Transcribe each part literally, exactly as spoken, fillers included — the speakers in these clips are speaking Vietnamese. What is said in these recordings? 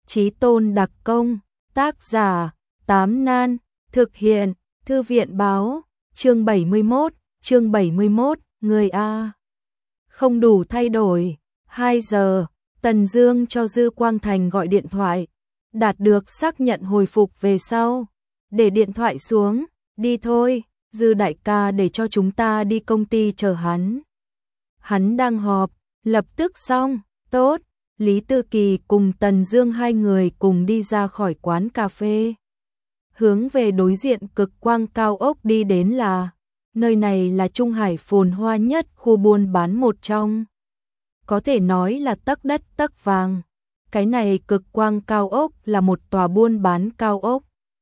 Chí Tôn đặc công, tác giả, Tám Nan, thực hiện, Thư viện báo, chương bảy mươi mốt, chương bảy mươi mốt, người A. Không đủ thay đổi, hai giờ, Tần Dương cho Dư Quang Thành gọi điện thoại, đạt được xác nhận hồi phục về sau. Để điện thoại xuống, đi thôi, Dư đại ca để cho chúng ta đi công ty chờ hắn. Hắn đang họp, lập tức xong, tốt. Lý Tư Kỳ cùng Tần Dương hai người cùng đi ra khỏi quán cà phê. Hướng về đối diện cực quang cao ốc đi đến là, nơi này là Trung Hải phồn hoa nhất khu buôn bán một trong. Có thể nói là tấc đất tấc vàng. Cái này cực quang cao ốc là một tòa buôn bán cao ốc.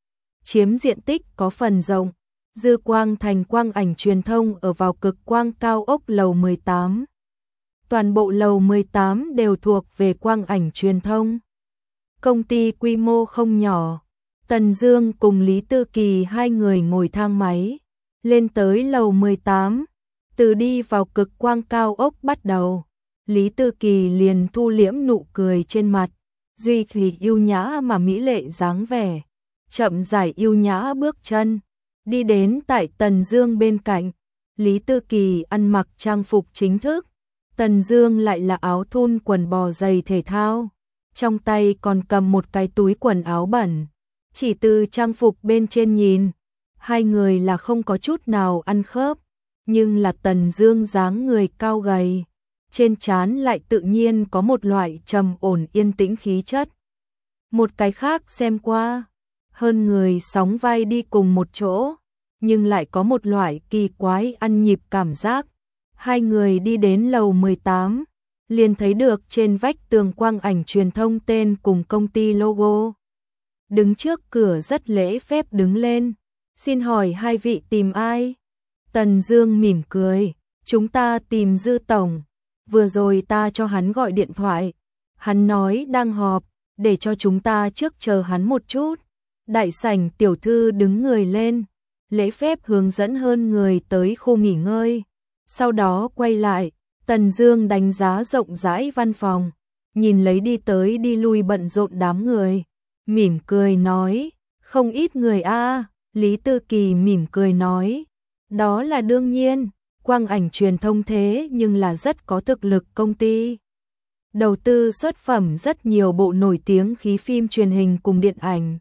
Chiếm diện tích có phần rộng. Dư Quang Thành Quang Ảnh Truyền thông ở vào cực quang cao ốc lầu mười tám. Toàn bộ lầu mười tám đều thuộc về Quang Ảnh Truyền thông. Công ty quy mô không nhỏ. Tần Dương cùng Lý Tư Kỳ hai người ngồi thang máy, lên tới lầu mười tám. Từ đi vào cực quang cao ốc bắt đầu, Lý Tư Kỳ liền thu liễm nụ cười trên mặt, duy trì yêu nhã mà mỹ lệ dáng vẻ, chậm rãi yêu nhã bước chân, đi đến tại Tần Dương bên cạnh. Lý Tư Kỳ ăn mặc trang phục chính thức, Tần Dương lại là áo thun quần bò giày thể thao, trong tay còn cầm một cái túi quần áo bẩn. Chỉ từ trang phục bên trên nhìn, hai người là không có chút nào ăn khớp, nhưng là Tần Dương dáng người cao gầy, trên trán lại tự nhiên có một loại trầm ổn yên tĩnh khí chất. Một cái khác xem qua, hơn người sóng vai đi cùng một chỗ, nhưng lại có một loại kỳ quái ăn nhịp cảm giác. Hai người đi đến lầu mười tám, liền thấy được trên vách tường Quang Ảnh Truyền thông tên cùng công ty logo. Đứng trước cửa rất lễ phép đứng lên, xin hỏi hai vị tìm ai? Tần Dương mỉm cười, chúng ta tìm Dư tổng, vừa rồi ta cho hắn gọi điện thoại, hắn nói đang họp, để cho chúng ta trước chờ hắn một chút. Đại sảnh tiểu thư đứng người lên, lễ phép hướng dẫn hơn người tới khu nghỉ ngơi, sau đó quay lại, Tần Dương đánh giá rộng rãi văn phòng, nhìn lấy đi tới đi lui bận rộn đám người. Mỉm cười nói, không ít người a. Lý Tư Kỳ mỉm cười nói, đó là đương nhiên, Quang Ảnh Truyền thông thế nhưng là rất có thực lực công ty. Đầu tư xuất phẩm rất nhiều bộ nổi tiếng khí phim truyền hình cùng điện ảnh.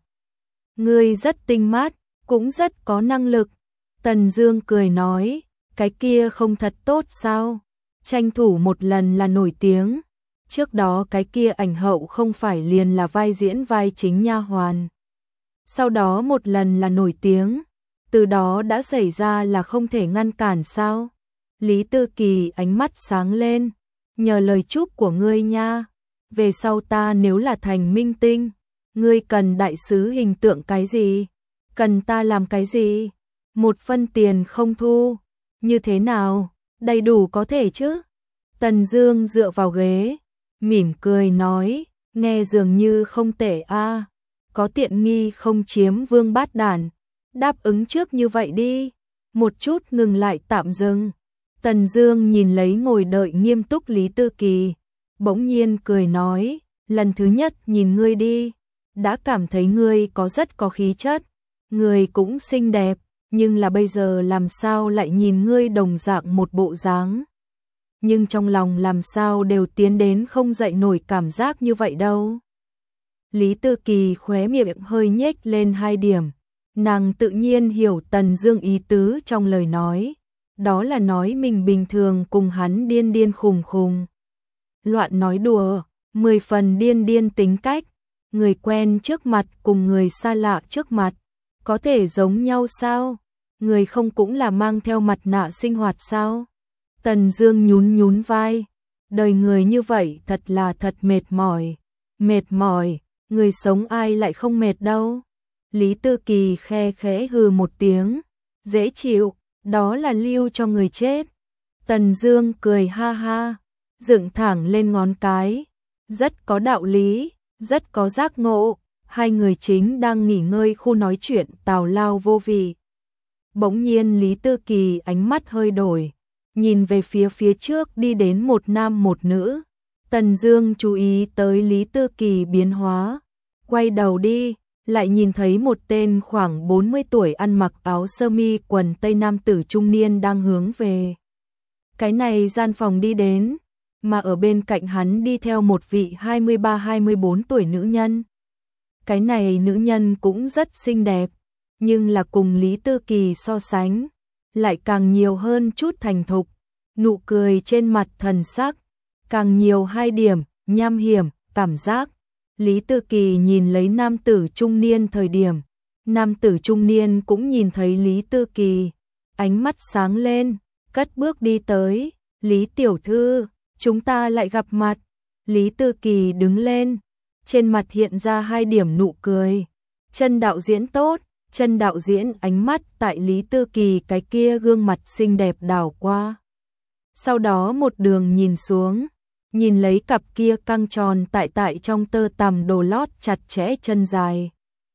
Ngươi rất tinh mắt, cũng rất có năng lực. Tần Dương cười nói, cái kia không thật tốt sao? Tranh thủ một lần là nổi tiếng. Trước đó cái kia ảnh hậu không phải liền là vai diễn vai chính nha hoàn. Sau đó một lần là nổi tiếng, từ đó đã xảy ra là không thể ngăn cản sao? Lý Tư Kỳ ánh mắt sáng lên, nhờ lời chúc của ngươi nha, về sau ta nếu là thành minh tinh, ngươi cần đại sứ hình tượng cái gì? Cần ta làm cái gì? Một phân tiền không thu, như thế nào? Đầy đủ có thể chứ? Tần Dương dựa vào ghế, mỉm cười nói, nghe dường như không tệ a, có tiện nghi không chiếm vương bát đản, đáp ứng trước như vậy đi. Một chút ngừng lại tạm dừng. Tần Dương nhìn lấy ngồi đợi nghiêm túc Lý Tư Kỳ, bỗng nhiên cười nói, lần thứ nhất nhìn ngươi đi, đã cảm thấy ngươi có rất có khí chất, ngươi cũng xinh đẹp, nhưng là bây giờ làm sao lại nhìn ngươi đồng dạng một bộ dáng. Nhưng trong lòng làm sao đều tiến đến không dậy nổi cảm giác như vậy đâu. Lý Tư Kỳ khóe miệng hơi nhếch lên hai điểm, nàng tự nhiên hiểu Tần Dương ý tứ trong lời nói, đó là nói mình bình thường cùng hắn điên điên khùng khùng. Loạn nói đùa, mười phần điên điên tính cách, người quen trước mặt cùng người xa lạ trước mặt, có thể giống nhau sao? Người không cũng là mang theo mặt nạ sinh hoạt sao? Tần Dương nhún nhún vai, đời người như vậy thật là thật mệt mỏi, mệt mỏi, người sống ai lại không mệt đâu. Lý Tư Kỳ khe khẽ hừ một tiếng, dễ chịu, đó là lưu cho người chết. Tần Dương cười ha ha, dựng thẳng lên ngón cái, rất có đạo lý, rất có giác ngộ. Hai người chính đang nghỉ ngơi khu nói chuyện tào lao vô vị. Bỗng nhiên Lý Tư Kỳ ánh mắt hơi đổi, nhìn về phía phía trước đi đến một nam một nữ. Tần Dương chú ý tới Lý Tư Kỳ biến hóa, quay đầu đi, lại nhìn thấy một tên khoảng bốn mươi tuổi ăn mặc áo sơ mi quần tây nam tử trung niên đang hướng về cái này gian phòng đi đến, mà ở bên cạnh hắn đi theo một vị hai mươi ba hai mươi bốn tuổi nữ nhân. Cái này nữ nhân cũng rất xinh đẹp, nhưng là cùng Lý Tư Kỳ so sánh, lại càng nhiều hơn chút thành thục, nụ cười trên mặt thần sắc, càng nhiều hai điểm, nham hiểm, cảm giác. Lý Tư Kỳ nhìn lấy nam tử trung niên thời điểm, nam tử trung niên cũng nhìn thấy Lý Tư Kỳ, ánh mắt sáng lên, cất bước đi tới, Lý tiểu thư, chúng ta lại gặp mặt. Lý Tư Kỳ đứng lên, trên mặt hiện ra hai điểm nụ cười. Chân đạo diễn tốt, chân đạo diễn ánh mắt tại Lý Tư Kỳ cái kia gương mặt xinh đẹp đảo qua. Sau đó một đường nhìn xuống, nhìn lấy cặp kia căng tròn tại tại trong tơ tằm đồ lót chặt chẽ chân dài.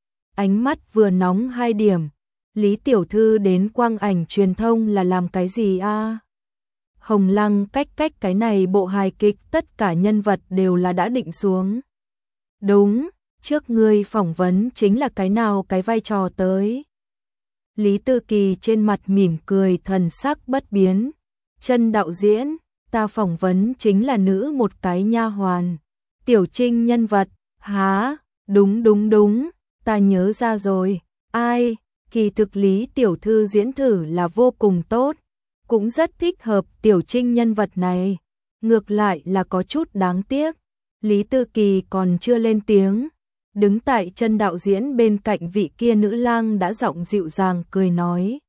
Ánh mắt vừa nóng hai điểm, Lý tiểu thư đến quang ảnh truyền thông là làm cái gì a? Hồng Lăng cách cách cái này bộ hài kịch tất cả nhân vật đều là đã định xuống. Đúng, trước ngươi phỏng vấn chính là cái nào cái vai trò tới. Lý Tư Kỳ trên mặt mỉm cười thần sắc bất biến. Chân đạo diễn, ta phỏng vấn chính là nữ một cái nha hoàn. Tiểu Trinh nhân vật, há, đúng đúng đúng, ta nhớ ra rồi. Ai, kỳ thực Lý tiểu thư diễn thử là vô cùng tốt, cũng rất thích hợp Tiểu Trinh nhân vật này. Ngược lại là có chút đáng tiếc, Lý Tư Kỳ còn chưa lên tiếng, đứng tại chân đạo diễn bên cạnh vị kia nữ lang đã giọng dịu dàng cười nói.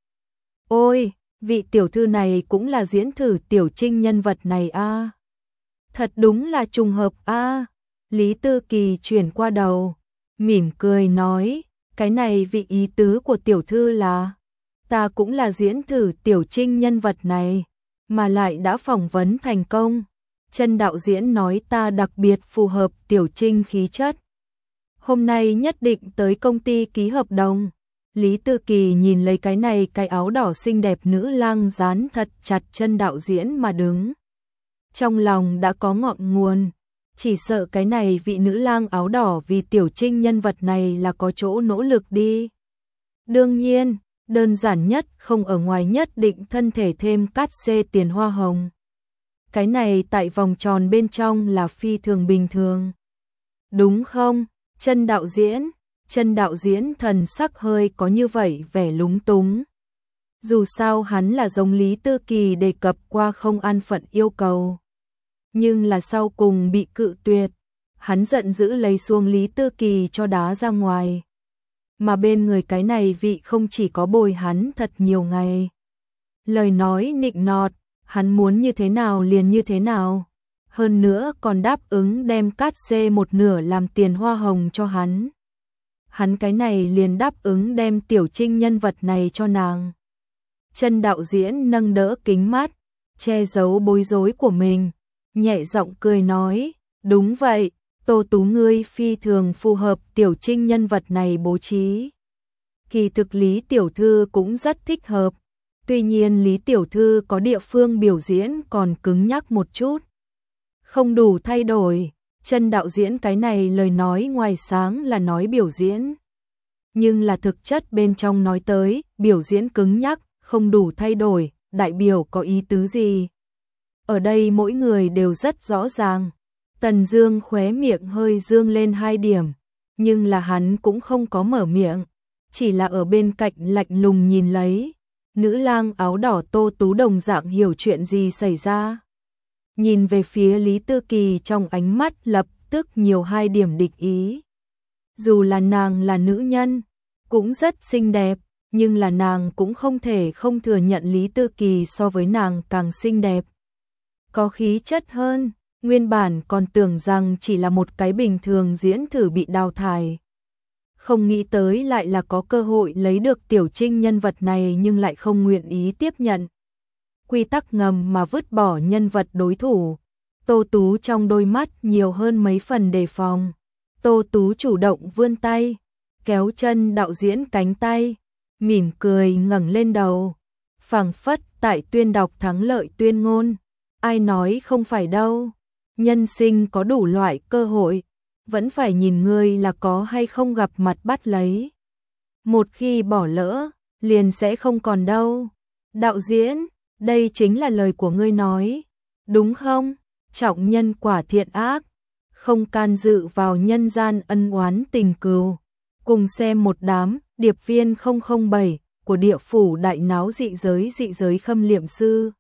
Ôi, vị tiểu thư này cũng là diễn thử Tiểu Trinh nhân vật này a. À. Thật đúng là trùng hợp a. À. Lý Tư Kỳ chuyển qua đầu, mỉm cười nói, cái này vị ý tứ của tiểu thư là, ta cũng là diễn thử Tiểu Trinh nhân vật này, mà lại đã phỏng vấn thành công. Chân đạo diễn nói ta đặc biệt phù hợp Tiểu Trinh khí chất. Hôm nay nhất định tới công ty ký hợp đồng. Lý Tư Kỳ nhìn lấy cái này cái áo đỏ xinh đẹp nữ lang dán thật chặt chân đạo diễn mà đứng. Trong lòng đã có ngọn nguồn, chỉ sợ cái này vị nữ lang áo đỏ vì Tiểu Trinh nhân vật này là có chỗ nỗ lực đi. Đương nhiên, đơn giản nhất không ở ngoài nhất định thân thể thêm cát xê tiền hoa hồng. Cái này tại vòng tròn bên trong là phi thường bình thường. Đúng không, chân đạo diễn? Chân đạo diễn thần sắc hơi có như vậy vẻ lúng túng. Dù sao hắn là giống Lý Tư Kỳ đề cập qua không an phận yêu cầu. Nhưng là sau cùng bị cự tuyệt, hắn giận dữ lấy xuống Lý Tư Kỳ cho đá ra ngoài. Mà bên người cái này vị không chỉ có bồi hắn thật nhiều ngày. Lời nói nịnh nọt, hắn muốn như thế nào liền như thế nào. Hơn nữa còn đáp ứng đem cát xê một nửa làm tiền hoa hồng cho hắn. Hắn cái này liền đáp ứng đem Tiểu Trinh nhân vật này cho nàng. Chân đạo diễn nâng đỡ kính mắt, che giấu bối rối của mình, nhẹ giọng cười nói, đúng vậy, Tô Tú ngươi phi thường phù hợp Tiểu Trinh nhân vật này bố trí. Kỳ thực Lý tiểu thư cũng rất thích hợp, tuy nhiên Lý tiểu thư có địa phương biểu diễn còn cứng nhắc một chút, không đủ thay đổi. Chân đạo diễn cái này lời nói ngoài sáng là nói biểu diễn, nhưng là thực chất bên trong nói tới biểu diễn cứng nhắc, không đủ thay đổi, đại biểu có ý tứ gì. Ở đây mỗi người đều rất rõ ràng. Tần Dương khóe miệng hơi dương lên hai điểm, nhưng là hắn cũng không có mở miệng, chỉ là ở bên cạnh lạnh lùng nhìn lấy. Nữ lang áo đỏ Tô Tú đồng dạng hiểu chuyện gì xảy ra. Nhìn về phía Lý Tư Kỳ trong ánh mắt lập tức nhiều hai điểm địch ý. Dù là nàng là nữ nhân, cũng rất xinh đẹp, nhưng là nàng cũng không thể không thừa nhận Lý Tư Kỳ so với nàng càng xinh đẹp. Có khí chất hơn, nguyên bản còn tưởng rằng chỉ là một cái bình thường diễn thử bị đào thải. Không nghĩ tới lại là có cơ hội lấy được Tiểu Trinh nhân vật này nhưng lại không nguyện ý tiếp nhận. Quy tắc ngầm mà vứt bỏ nhân vật đối thủ. Tô Tú trong đôi mắt nhiều hơn mấy phần đề phòng. Tô Tú chủ động vươn tay, kéo chân đạo diễn cánh tay, mỉm cười ngẩng lên đầu, phảng phất tại tuyên đọc thắng lợi tuyên ngôn. Ai nói không phải đâu, nhân sinh có đủ loại cơ hội, vẫn phải nhìn ngươi là có hay không gặp mặt bắt lấy. Một khi bỏ lỡ, liền sẽ không còn đâu. Đạo diễn, đây chính là lời của ngươi nói, đúng không? Trọng nhân quả thiện ác, không can dự vào nhân gian ân oán tình cừu. Cùng xem một đám điệp viên không không bảy của địa phủ đại náo dị giới dị giới khâm liệm sư.